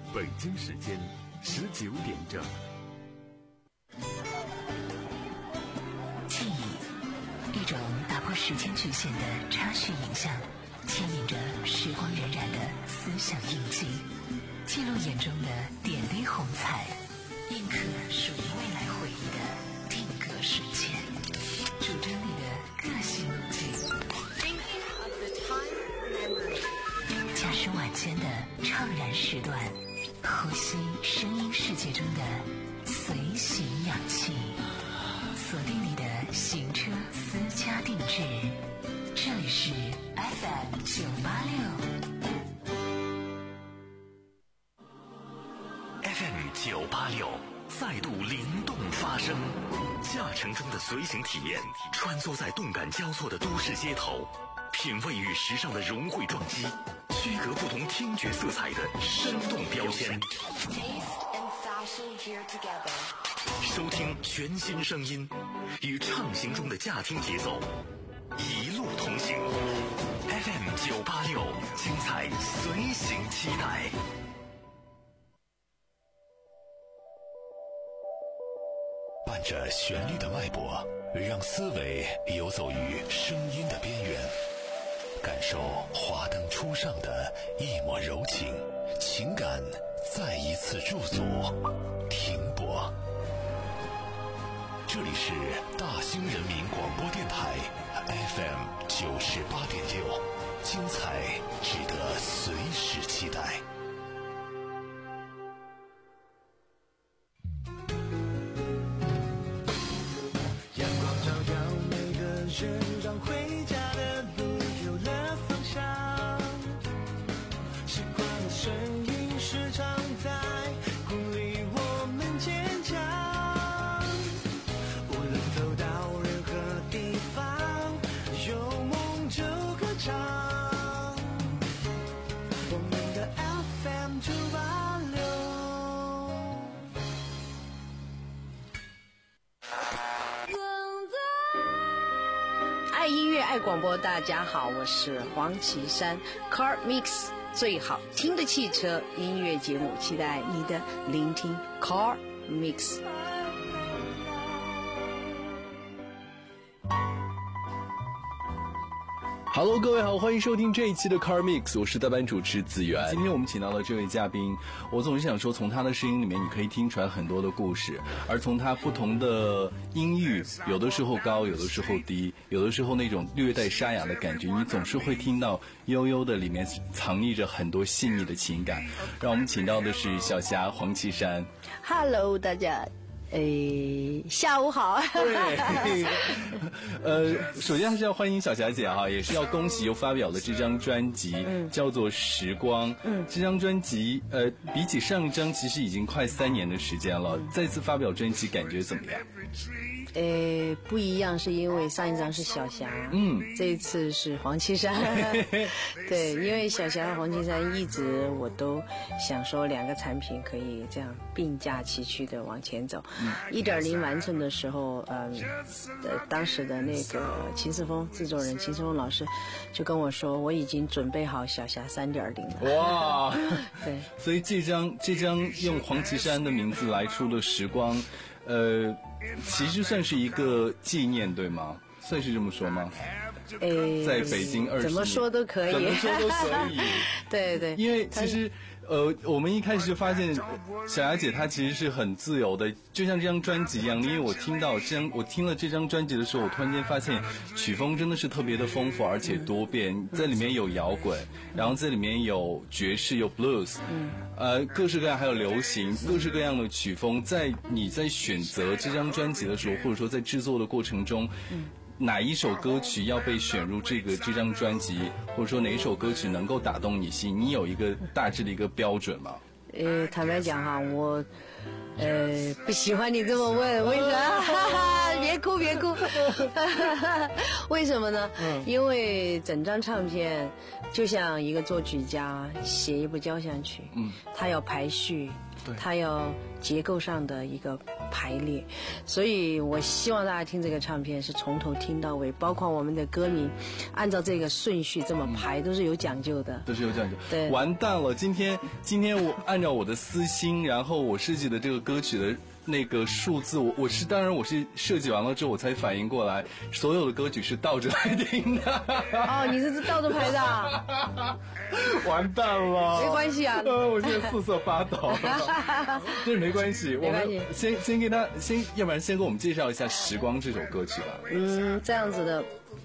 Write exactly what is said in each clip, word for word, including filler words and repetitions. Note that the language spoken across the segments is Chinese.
北京时间十九点整。 记忆，一种打破时间局限的插叙影像，牵引着时光荏苒的思想印记，记录眼中的点滴红彩，印刻属于未来回忆的定格瞬间，主张你的个性路径。驾驶晚间的怅然时段，呼吸声音世界中的随行氧气，锁定你的行车私家定制。这里是 F M 九八六 F M 九八六再度灵动发声，驾乘中的随行体验，穿梭在动感交错的都市街头，品味与时尚的融汇撞击，区隔不同听觉色彩的生动标签，收听全新声音，与畅行中的驾听节奏一路同行。 F M 九八六，精彩随行期待。伴着旋律的脉搏，让思维游走于声音的边缘，感受华灯初上的一抹柔情，情感再一次驻足停泊。这里是大兴人民广播电台 F M 九十八点六，精彩值得随时期待。 阳光照耀每个人，让回家的路有了方向。时光的声音时常在鼓励我们坚强。无论走到任何地方，有梦就歌唱。我们的 F M 九八六。 爱音乐爱广播，大家好，我是黄绮珊。 Car Mix 最好听的汽车音乐节目，期待你的聆听。 Car Mix。 Hello， 各位好，欢迎收听这一期的 Car Mix， 我是代班主持子源。今天我们请到的这位嘉宾，我总是想说，从他的声音里面，你可以听出来很多的故事，而从他不同的音域，有的时候高，有的时候低，有的时候那种略带沙哑的感觉，你总是会听到悠悠的里面藏匿着很多细腻的情感。让我们请到的是小霞黄绮珊。 Hello， 大家。诶，下午好。 对，呃，首先还是要欢迎小霞姐哈，也是要恭喜又发表了这张专辑，嗯、叫做《时光》。嗯，这张专辑，呃，比起上一张其实已经快三年的时间了，再次发表专辑感觉怎么样？ 呃，不一样，是因为上一张是小霞，嗯，这一次是黄绮珊。对，因为小霞和黄绮珊一直我都想说两个产品可以这样并驾齐驱的往前走。一点零完成的时候，嗯，呃，当时的那个秦世峰制作人秦世峰老师就跟我说，我已经准备好小霞三点零了。 哇， 对， 所以这张这张用黄绮珊的名字来出的《时光》，呃，其实算是一个纪念，对吗？算是这么说吗？ 诶， 在北京二十年， 怎么说都可以， 怎么说都可以。 对对， 因为其实呃，我们一开始就发现小霞姐她其实是很自由的，就像这张专辑一样。因为我听到这张，我听了这张专辑的时候，我突然间发现曲风真的是特别的丰富而且多变，在里面有摇滚，然后在里面有爵士，有 blues， 嗯，呃，各式各样，还有流行，各式各样的曲风。在你在选择这张专辑的时候，或者说在制作的过程中，嗯，哪一首歌曲要被选入这个这张专辑，或者说哪一首歌曲能够打动你心，你有一个大致的一个标准吗？ 呃，坦白讲哈，我呃不喜欢你这么问，为什么？别哭别哭。为什么呢？嗯，因为整张唱片就像一个作曲家写一部交响曲，嗯，他要排序， 它要结构上的一个排列，所以我希望大家听这个唱片是从头听到尾，包括我们的歌名，按照这个顺序这么排，都是有讲究的， 都是有讲究。 对， 完蛋了，今天今天我按照我的私心，然后我设计的这个歌曲的那个数字，我我是当然我是设计完了之后我才反应过来，所有的歌曲是倒着来听的。 哦，你是倒着排的、啊？ 完蛋了， 没关系啊， 呃，我现在瑟瑟发抖。这没关系，我们先先给他先，要不然先给我们介绍一下《时光》这首歌曲吧。 嗯，这样子的。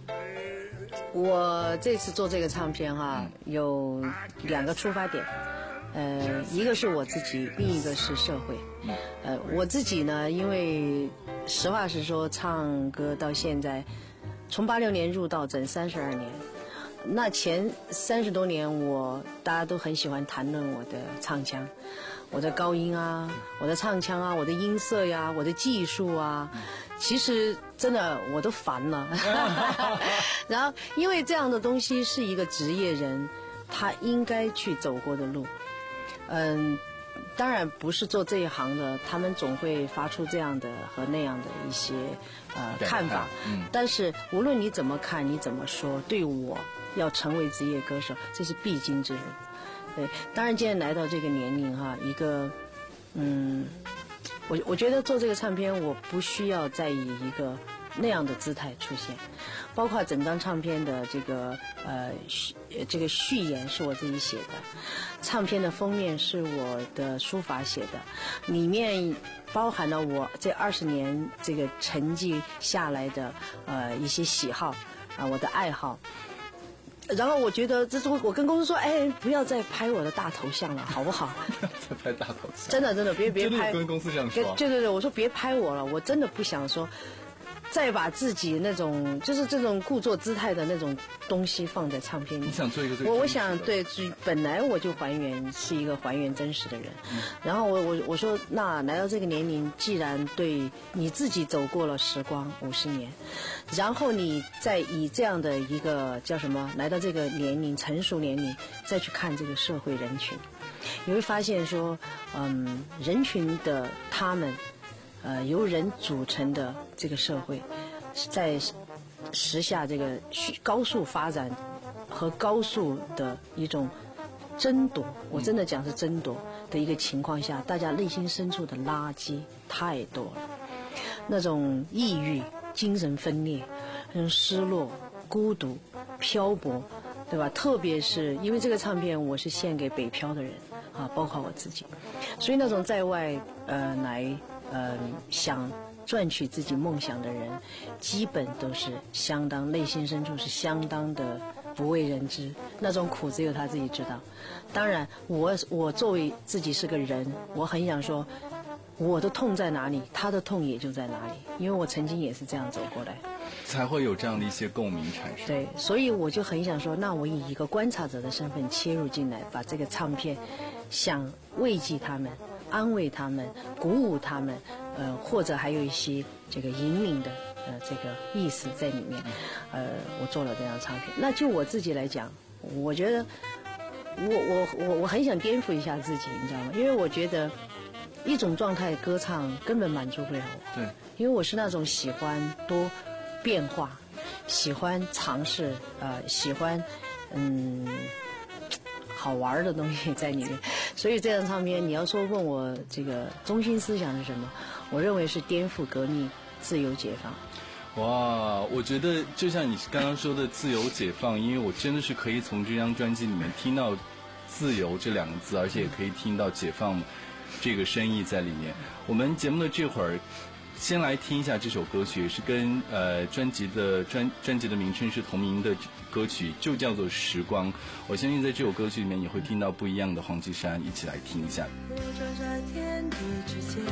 我这次做这个唱片哈，有两个出发点。呃，一个是我自己，另一个是社会。呃，我自己呢，因为实话实说，唱歌到现在，从八六年入道，整三十二年。那前三十多年，我大家都很喜欢谈论我的唱腔，我的高音啊，我的唱腔啊，我的音色呀，我的技术啊。其实真的我都烦了。然后，因为这样的东西是一个职业人他应该去走过的路。嗯，当然不是做这一行的，他们总会发出这样的和那样的一些呃看法。嗯，但是无论你怎么看，你怎么说，对我要成为职业歌手，这是必经之路。对，当然今天来到这个年龄哈，一个嗯，我我觉得做这个唱片，我不需要再以一个那样的姿态出现，包括整张唱片的这个呃这个序言是我自己写的，唱片的封面是我的书法写的，里面包含了我这二十年这个沉寂下来的呃一些喜好啊、呃，我的爱好。然后我觉得，这是我跟公司说，哎，不要再拍我的大头像了，好不好？ 再拍大头像。 真的真的，别别拍。 跟公司这样说。 对对对，我说别拍我了，我真的不想说。再把自己那种就是这种故作姿态的那种东西放在唱片里。 你想做一个最我我想对，本来我就还原是一个还原真实的人，嗯、然后我我我说那来到这个年龄，既然对你自己走过了时光五十年，然后你再以这样的一个叫什么来到这个年龄成熟年龄，再去看这个社会人群，你会发现说，嗯，人群的他们。呃，由人组成的这个社会，在时下这个高速发展和高速的一种争夺，我真的讲是争夺的一个情况下，大家内心深处的垃圾太多了，那种抑郁、精神分裂、那种失落、孤独、漂泊，对吧？特别是因为这个唱片，我是献给北漂的人啊，包括我自己，所以那种在外呃来。呃，想赚取自己梦想的人，基本都是相当内心深处是相当的不为人知，那种苦只有他自己知道。当然，我我作为自己是个人，我很想说，我的痛在哪里，他的痛也就在哪里，因为我曾经也是这样走过来， 才会有这样的一些共鸣产生。 对，所以我就很想说，那我以一个观察者的身份切入进来，把这个唱片想慰藉他们。安慰他们，鼓舞他们，呃，或者还有一些这个引领的呃这个意思在里面，呃，我做了这张唱片。那就我自己来讲，我觉得我我我我很想颠覆一下自己，你知道吗？因为我觉得一种状态歌唱根本满足不了我。 对。 因为我是那种喜欢多变化，喜欢尝试，呃，喜欢嗯。好玩的东西在里面，所以这张唱片你要说问我这个中心思想是什么，我认为是颠覆、革命、自由、解放。 哇，我觉得就像你刚刚说的自由解放，因为我真的是可以从这张专辑里面听到自由这两个字，而且也可以听到解放这个深意在里面。我们节目的这会儿先来听一下这首歌曲，是跟呃专辑的专专辑的名称是同名的歌曲，就叫做《时光》。我相信在这首歌曲里面也会听到不一样的黄绮珊，一起来听一下。 我站在天地之间，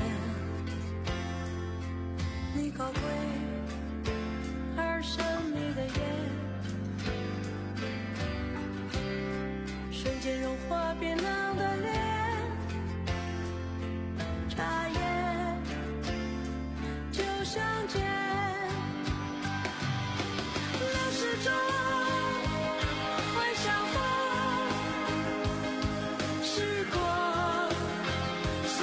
你高贵而神秘的眼，瞬间融化冰冷的脸，眨眼就相见，流逝中会相逢，时光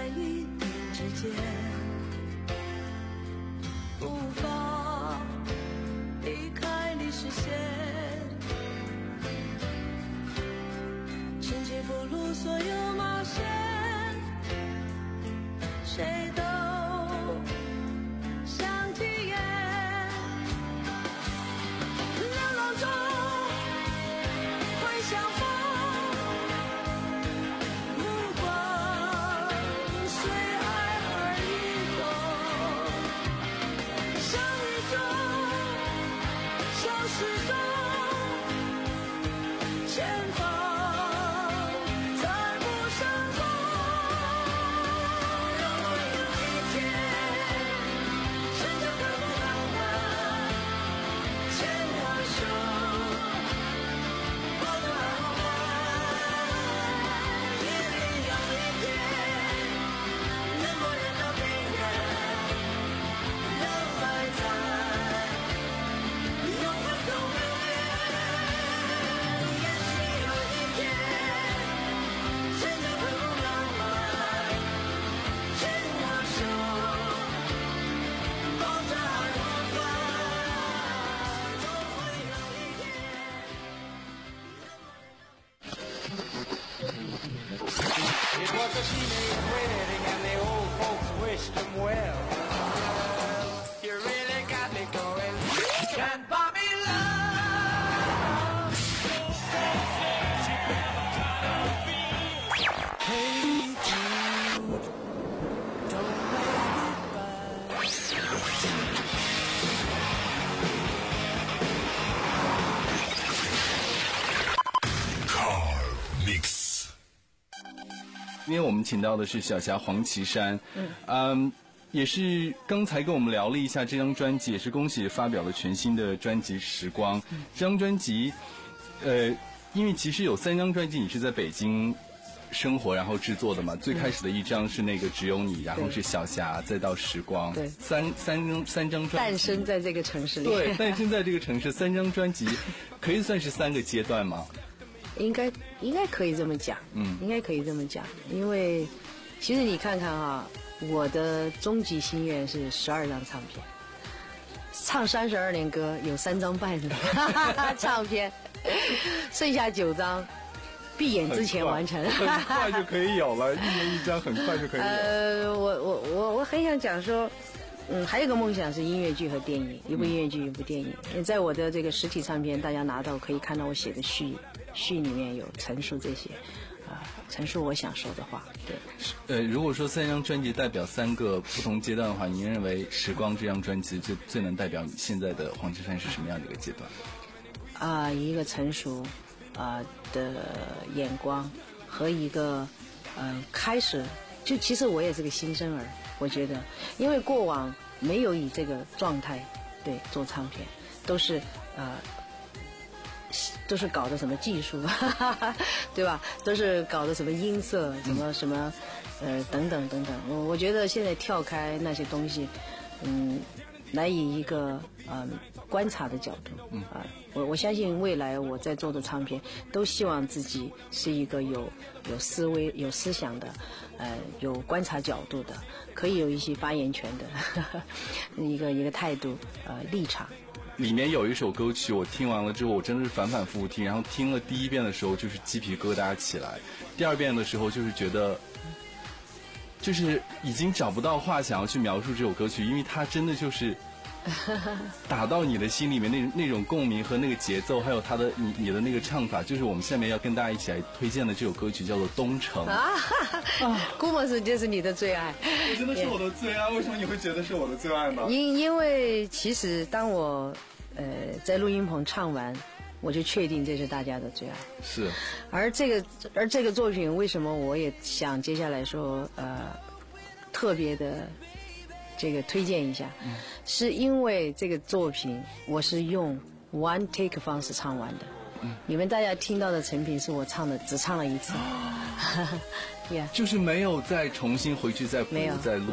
在一念之间，无法离开你视线，轻轻俘虏所有冒险，谁都想体验。流浪中会相逢，目光随爱而移动，相遇中消失中，前方再不相逢。如果有一天真的可不浪漫，牵我手，抱着爱我吧，一定有一天能够人到平原，让爱在永恒中留恋。也许有一天真的可不浪漫，牵我手，抱着爱我吧，总会有一天。 It was a teenage wedding and the old folks wished him well. You really got me going. Can't buy me love. Hey Jude, don't make it bad. Car Mix。 因为我们请到的是小霞黄绮珊，嗯，嗯，也是刚才跟我们聊了一下这张专辑，也是恭喜发表了全新的专辑《时光》。嗯、这张专辑，呃，因为其实有三张专辑你是在北京生活然后制作的嘛，最开始的一张是那个只有你，然后是小霞，再到时光， 对， 三三张三张专辑诞生在这个城市里， 对，诞生在这个城市，三张专辑可以算是三个阶段吗？ 应该应该可以这么讲，嗯，应该可以这么讲，因为其实你看看啊，我的终极心愿是十二张唱片，唱三十二年歌，有三张半的唱片，剩下九张闭眼之前完成， 很快就可以有了，一年一张，很快就可以有。 呃，我我我我很想讲说。嗯，还有个梦想是音乐剧和电影，一部音乐剧，一部电影。在我的这个实体唱片，大家拿到可以看到我写的序，序里面有陈述这些，啊、呃，陈述我想说的话。对。 呃，如果说三张专辑代表三个不同阶段的话，您认为《时光》这张专辑最最能代表你现在的黄绮珊是什么样的一个阶段？ 啊、呃，一个成熟啊、呃、的眼光和一个呃开始，就其实我也是个新生儿。我觉得，因为过往没有以这个状态对做唱片，都是呃，都是搞的什么技术，对吧？都是搞的什么音色，什么什么呃等等等等。我我觉得现在跳开那些东西，嗯，来以一个嗯、呃、观察的角度啊、呃，我我相信未来我在做的唱片，都希望自己是一个有有思维、有思想的，呃，有观察角度的。可以有一些发言权的呵呵一个一个态度呃立场。 里面有一首歌曲，我听完了之后，我真的是反反复复听，然后听了第一遍的时候就是鸡皮疙瘩起来，第二遍的时候就是觉得，就是已经找不到话想要去描述这首歌曲，因为它真的就是打到你的心里面那那种共鸣和那个节奏，还有它的你你的那个唱法，就是我们下面要跟大家一起来推荐的这首歌曲叫做《东城》 啊，估摸是就是你的最爱， 我真的是我的最爱，为什么你会觉得是我的最爱呢？ 因因为其实当我呃在录音棚唱完，我就确定这是大家的最爱。 是， 而这个而这个作品为什么我也想接下来说呃特别的。这个推荐一下、嗯、是因为这个作品我是用 one take 方式唱完的、嗯、你们大家听到的成品是我唱的只唱了一次、哦 yeah. 就是没有再重新回去再补再录， 没有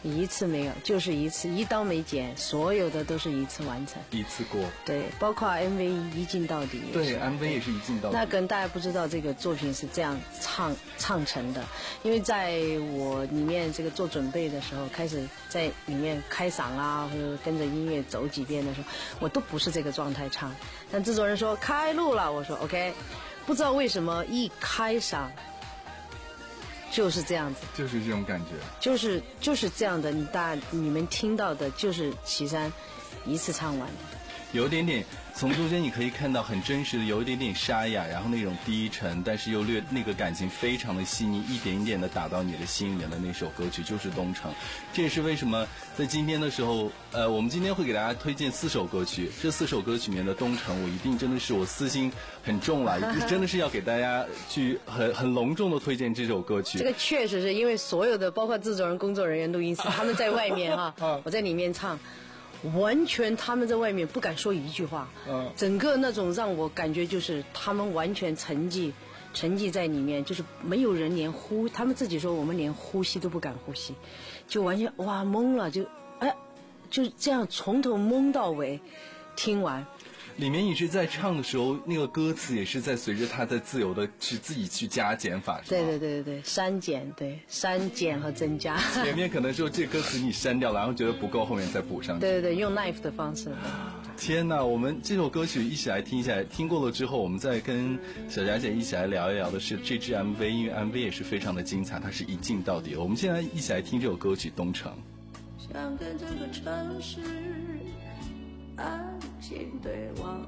一次没有，就是一次，一刀没剪，所有的都是一次完成， 一次过。 对，包括 M V 一镜到底也是。 对 ，M V 也是一镜到底。 那可能大家不知道这个作品是这样唱唱成的，因为在我里面这个做准备的时候，开始在里面开嗓啊，或者跟着音乐走几遍的时候，我都不是这个状态唱。但制作人说开录了，我说 OK， 不知道为什么一开嗓就是这样子， 就是这种感觉， 就是就是这样的。你大你们听到的就是岐山一次唱完的。 有一点点，从中间你可以看到很真实的，有一点点沙哑，然后那种低沉，但是又略那个感情非常的细腻，一点一点的打到你的心里面的那首歌曲就是《东城》。这也是为什么在今天的时候，呃，我们今天会给大家推荐四首歌曲，这四首歌曲里面的《东城》，我一定真的是我私心很重了，真的是要给大家去很很隆重的推荐这首歌曲。 这个确实是因为所有的包括制作人、工作人员、录音师，他们在外面哈、啊，我在里面唱。完全他们在外面不敢说一句话，嗯，整个那种让我感觉就是他们完全沉寂，沉寂在里面，就是没有人连呼，他们自己说我们连呼吸都不敢呼吸，就完全哇懵了，就哎，就这样从头懵到尾，听完。 里面你是在唱的时候，那个歌词也是在随着它在自由的去自己去加减法，是吧？ 对对对对对，删减，对删减和增加。 前面可能说这歌词你删掉了，然后觉得不够，后面再补上去。 对对对，用 knife 的方式。 天哪，我们这首歌曲一起来听一下，听过了之后，我们再跟小霞姐一起来聊一聊的是这支 M V， 因为 M V 也是非常的精彩，它是一镜到底。我们现在一起来听这首歌曲《东城》。 想跟这个城市安静对望，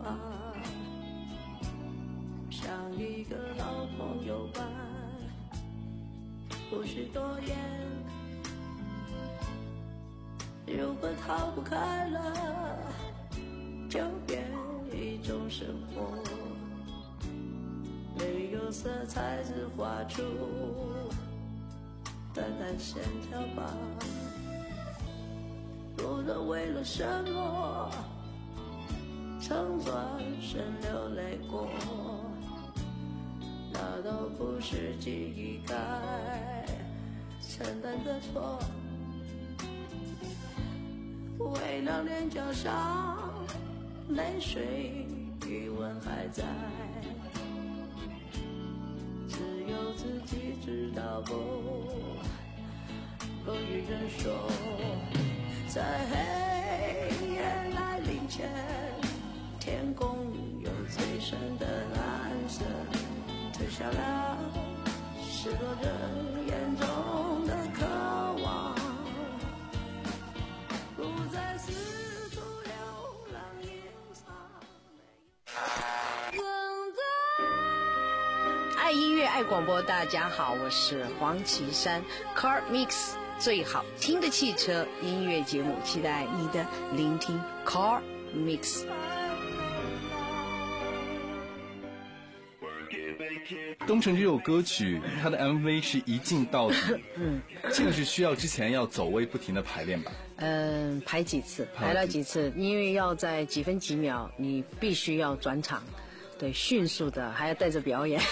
像一个老朋友般，不许多言，如果逃不开了，就变一种生活，没有色彩只画出淡淡线条吧，不能为了什么曾转身流泪过，那都不是记忆该承担的错，为了脸颊上泪水余温还在，只有自己知道不够与人说，在黑夜来临前，天空有最深的蓝色，褪下了许多人眼中的渴望，不再四处流浪隐藏。 爱音乐爱广播，大家好，我是黄绮珊 Car Mix 最好听的汽车音乐节目，期待你的聆听 Car Mix。 东城这首歌曲，它的 M V 是一镜到底，嗯，这个是需要之前要走位不停的排练吧？ 嗯，排几次，排了几次，因为要在几分几秒，你必须要转场。对，迅速的，还要带着表演，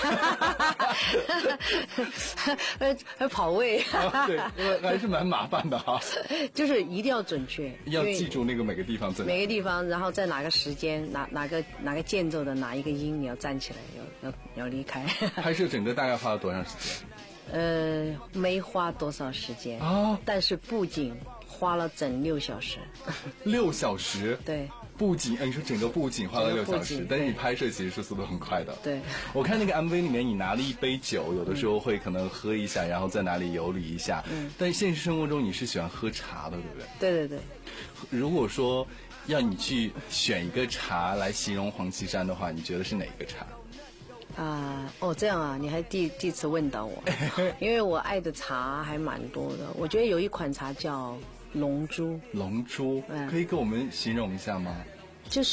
还还跑位， 啊、对，还是蛮麻烦的哈、啊。 就是一定要准确， 要记住那个每个地方在每个地方，然后在哪个时间，哪哪个哪个间奏的哪一个音，你要站起来，要要要离开。 拍摄整个大概花了多长时间？ 呃，没花多少时间啊，但是布景花了整六小时。 六小时？ 对。 布景，你说整个布景花了六小时，但是你拍摄其实是速度很快的。 对， 我看那个 M V 里面，你拿了一杯酒，有的时候会可能喝一下，然后在哪里游历一下。嗯。但现实生活中你是喜欢喝茶的，对不对？ 对对对。 如果说要你去选一个茶来形容黄绮珊的话，你觉得是哪一个茶？ 啊、呃，哦，这样啊，你还第第一次问到我，因为我爱的茶还蛮多的。我觉得有一款茶叫龙珠。 龙珠，嗯、可以给我们形容一下吗？ 就是，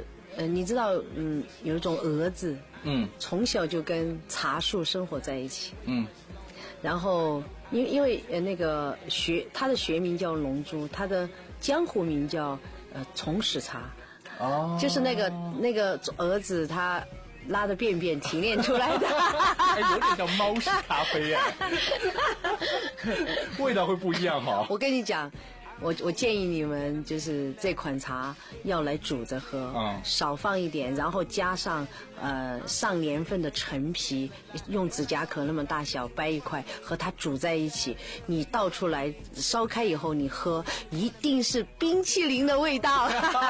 呃，你知道，嗯，有一种蛾子， 嗯， 从小就跟茶树生活在一起， 嗯， 然后因为因为呃那个学它的学名叫龙珠，它的江湖名叫呃虫屎茶， 哦， 就是那个那个蛾子它拉的便便提炼出来的。 哎，有点像猫式咖啡哎，味道会不一样哈。 我跟你讲。我我建议你们就是这款茶要来煮着喝，嗯，少放一点，然后加上呃上年份的陈皮，用指甲壳那么大小掰一块，和它煮在一起，你倒出来烧开以后你喝，一定是冰淇淋的味道。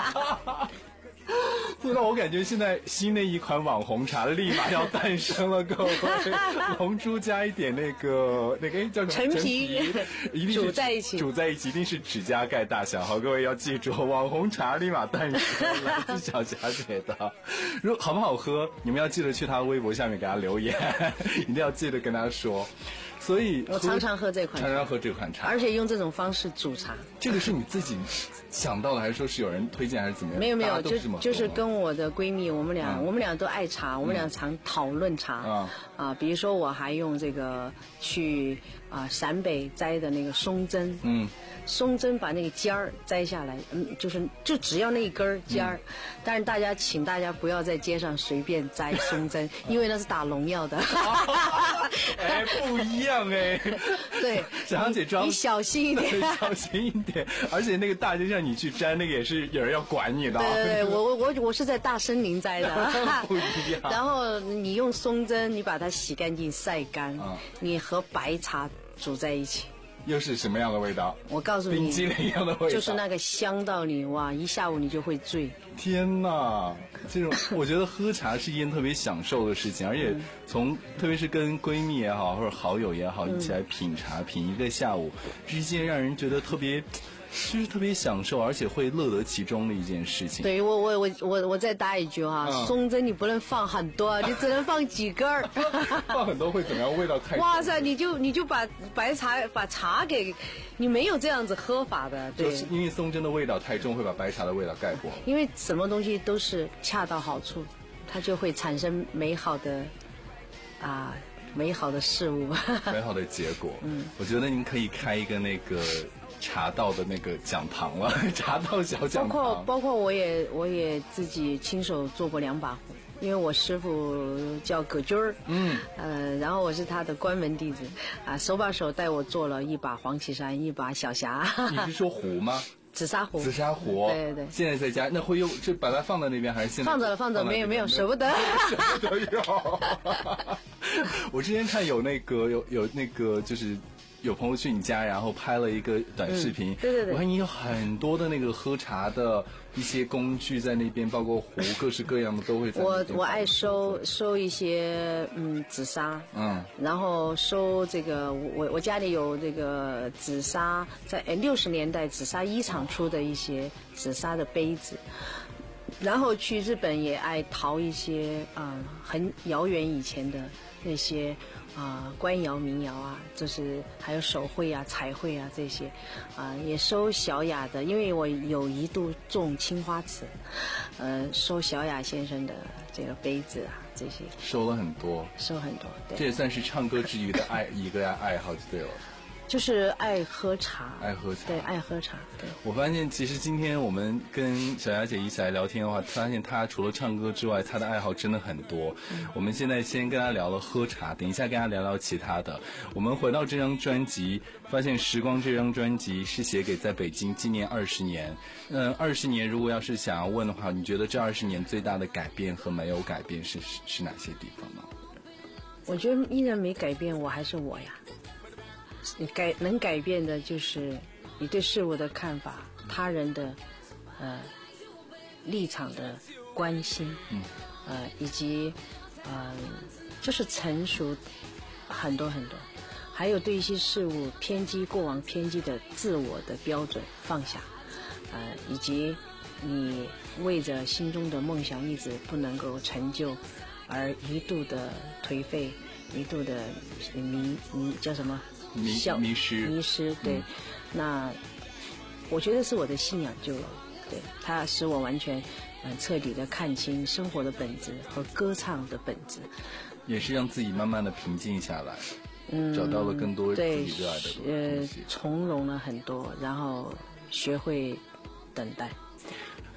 听到我感觉现在新的一款网红茶立马要诞生了，各位，龙珠加一点那个那个叫什么陈皮， 一定煮在一起， 煮在一起一定是指甲盖大小。好，各位要记住，网红茶立马诞生，来自小霞姐的。如好不好喝，你们要记得去她的微博下面给她留言，一定要记得跟她说。所以我常常喝这款茶， 常常喝这款茶， 而且用这种方式煮茶。 这个是你自己想到的，还是说是有人推荐，还是怎么样？ 没有没有，就就是跟我的闺蜜，我们俩、嗯、我们俩都爱茶，我们俩常讨论茶、嗯、啊。比如说我还用这个去啊陕北摘的那个松针，嗯，松针把那个尖儿摘下来，嗯，就是就只要那一根尖儿、嗯。但是大家请大家不要在街上随便摘松针，因为那是打农药的。 哎，不一样哎。 对， 小杨姐装， 你小心一点， 小心一点。而且那个大街上你去摘那个也是有人要管你的。 对对对，我我我是在大森林摘的。 不一样。 然后你用松针，你把它洗干净晒干、嗯，你和白茶煮在一起。 又是什么样的味道？ 我告诉你， 冰激凌一样的味道， 就是那个香到你哇，一下午你就会醉。 天哪，这种我觉得喝茶是一件特别享受的事情，而且从特别是跟闺蜜也好或者好友也好，一起来品茶、嗯、品一个下午，是一件让人觉得特别。就是特别享受，而且会乐得其中的一件事情。 对，我我我我我再搭一句哈、啊嗯，松针你不能放很多，你只能放几根儿。 放很多会怎么样？味道太重。 哇塞，你就你就把白茶把茶给，你没有这样子喝法的。对， 就是因为松针的味道太重，会把白茶的味道盖过。 因为什么东西都是恰到好处，它就会产生美好的啊美好的事物， 美好的结果。嗯，我觉得您可以开一个那个。茶道的那个讲堂了，茶道小讲堂。 包括包括我也我也自己亲手做过两把壶，因为我师傅叫葛军儿，嗯，呃，然后我是他的关门弟子，啊，手把手带我做了一把黄绮珊，一把小霞。 你是说壶吗？ 紫砂壶。 紫砂壶。 对对对。 现在在家，那会用就把它放在那边，还是现在？ 放着了，放着，没有没有，舍不得。 舍不得用。我之前看有那个有有那个就是。有朋友去你家，然后拍了一个短视频。 嗯、对对对， 我看你有很多的那个喝茶的一些工具在那边，包括壶，各式各样的都会在那边。 我我爱收收一些嗯紫砂，嗯，然后收这个我我家里有这个紫砂，在六十年代紫砂一厂出的一些紫砂的杯子。然后去日本也爱淘一些啊、呃、很遥远以前的那些。啊、呃，官窑、民窑啊，就是还有手绘啊、彩绘啊这些，啊、呃，也收小雅的，因为我有一度种青花瓷，呃，收小雅先生的这个杯子啊，这些收了很多， 收很多，对， 这也算是唱歌之余的爱一个爱好就对了。 就是爱喝茶， 爱喝茶， 对，爱喝茶。对， 我发现其实今天我们跟小雅姐一起来聊天的话，发现她除了唱歌之外，她的爱好真的很多。嗯、我们现在先跟她聊了喝茶，等一下跟她聊聊其他的。我们回到这张专辑，发现《时光》这张专辑是写给在北京纪念二十年。嗯，二十年如果要是想要问的话，你觉得这二十年最大的改变和没有改变是是是哪些地方呢？ 我觉得依然没改变，我还是我呀。你改能改变的就是你对事物的看法，他人的呃立场的关心，嗯，呃以及呃就是成熟很多很多，还有对一些事物偏激过往偏激的自我的标准放下，呃以及你为着心中的梦想一直不能够成就而一度的颓废，一度的迷迷叫什么？ 迷迷失迷失对、嗯，那我觉得是我的信仰救了我，对，它使我完全嗯彻底的看清生活的本质和歌唱的本质， 也是让自己慢慢的平静下来，嗯，找到了更多自己热爱的东西， 呃，从容了很多，然后学会等待。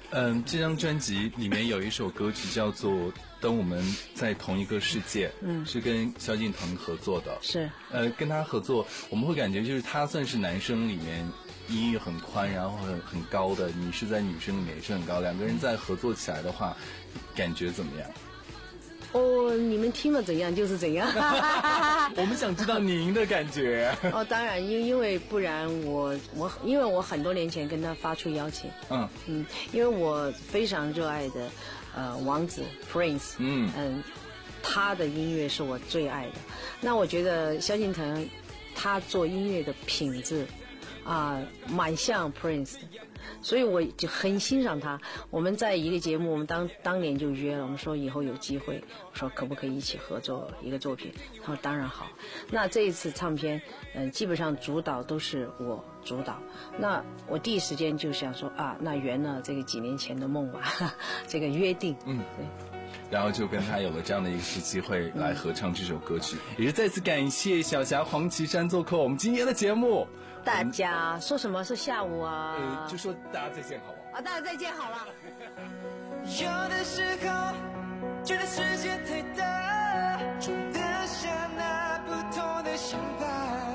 嗯，这张专辑里面有一首歌曲叫做《当我们在同一个世界》，嗯，是跟萧敬腾合作的。 是， 呃，跟他合作，我们会感觉就是他算是男生里面音域很宽，然后很很高的，你是在女生里面也是很高，两个人在合作起来的话，感觉怎么样？ 哦，你们听了怎样就是怎样。 我们想知道您的感觉。 哦，当然，因因为不然我我因为我很多年前跟他发出邀请， 嗯嗯，因为我非常热爱的呃王子 Prince， 嗯嗯，他的音乐是我最爱的。那我觉得萧敬腾他做音乐的品质啊，蛮像 Prince 的。所以我就很欣赏他。我们在一个节目，我们当当年就约了，我们说以后有机会，说可不可以一起合作一个作品？他说当然好。那这一次唱片，嗯、呃，基本上主导都是我主导。那我第一时间就想说啊，那圆了这个几年前的梦吧，这个约定。嗯，对。 然后就跟他有了这样的一次机会来合唱这首歌曲，也是再次感谢小霞黄绮珊做客我们今天的节目。 大家说什么是下午啊？ 呃，就说大家再见好不好？ 啊，大家再见好了。 有的时候觉得世界太大，装得下那不同的想法，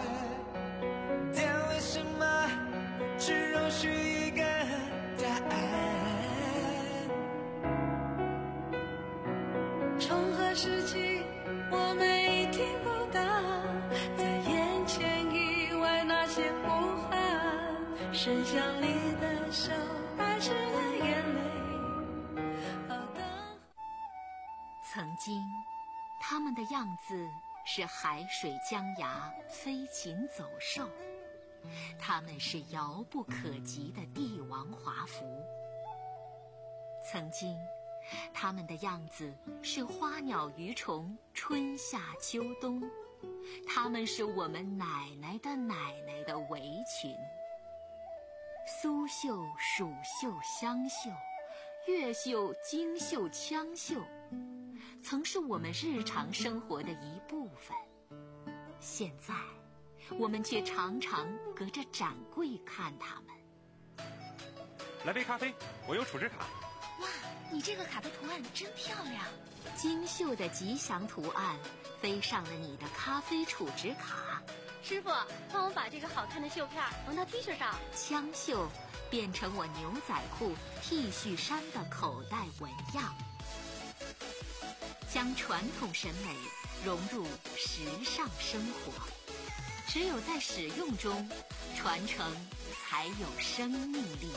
但为什么只容许一个答案？ 从何时起我没听不到，在眼前以外那些呼喊，伸向你的手，带湿了眼泪。 曾经他们的样子是海水江崖，飞禽走兽，他们是遥不可及的帝王华服。曾经他们的样子是花鸟鱼虫，春夏秋冬，他们是我们奶奶的奶奶的围裙。苏绣、蜀绣、湘绣，越绣、京绣、羌绣，曾是我们日常生活的一部分。现在我们却常常隔着展柜看他们。 来杯咖啡，我有储值卡。 哇，你这个卡的图案真漂亮，精绣的吉祥图案飞上了你的咖啡储值卡。 师傅，帮我把这个好看的绣片缝到 T 恤上。 枪绣变成我牛仔裤、T 恤衫的口袋纹样，将传统审美融入时尚生活。只有在使用中，传承才有生命力。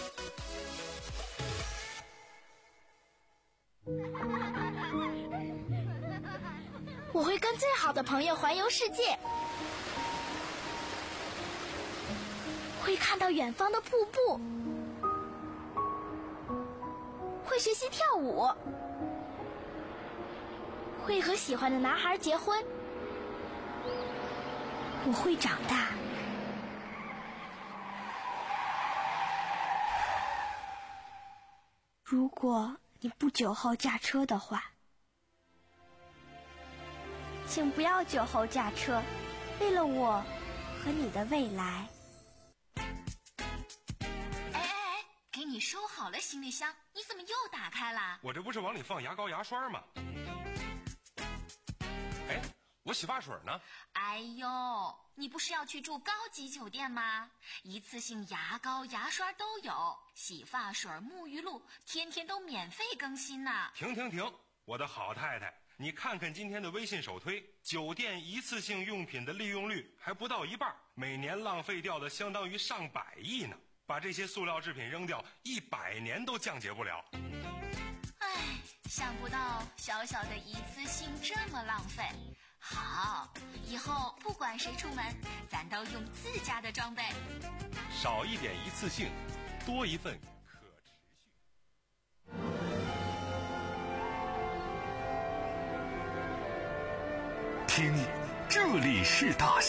我会跟最好的朋友环游世界，会看到远方的瀑布，会学习跳舞，会和喜欢的男孩结婚。我会长大。如果你不酒后驾车的话，请不要酒后驾车，为了我和你的未来。 哎哎哎，给你收好了行李箱，你怎么又打开了？ 我这不是往里放牙膏牙刷吗？哎，我洗发水呢？ 哎呦，你不是要去住高级酒店吗？一次性牙膏牙刷都有，洗发水沐浴露天天都免费更新呢。 停停停，我的好太太，你看看今天的微信首推，酒店一次性用品的利用率还不到一半，每年浪费掉的相当于上百亿呢。把这些塑料制品扔掉，一百年都降解不了。 唉，想不到小小的一次性这么浪费。好，以后不管谁出门，咱都用自家的装备。 少一点一次性，多一份可持续。听，这里是大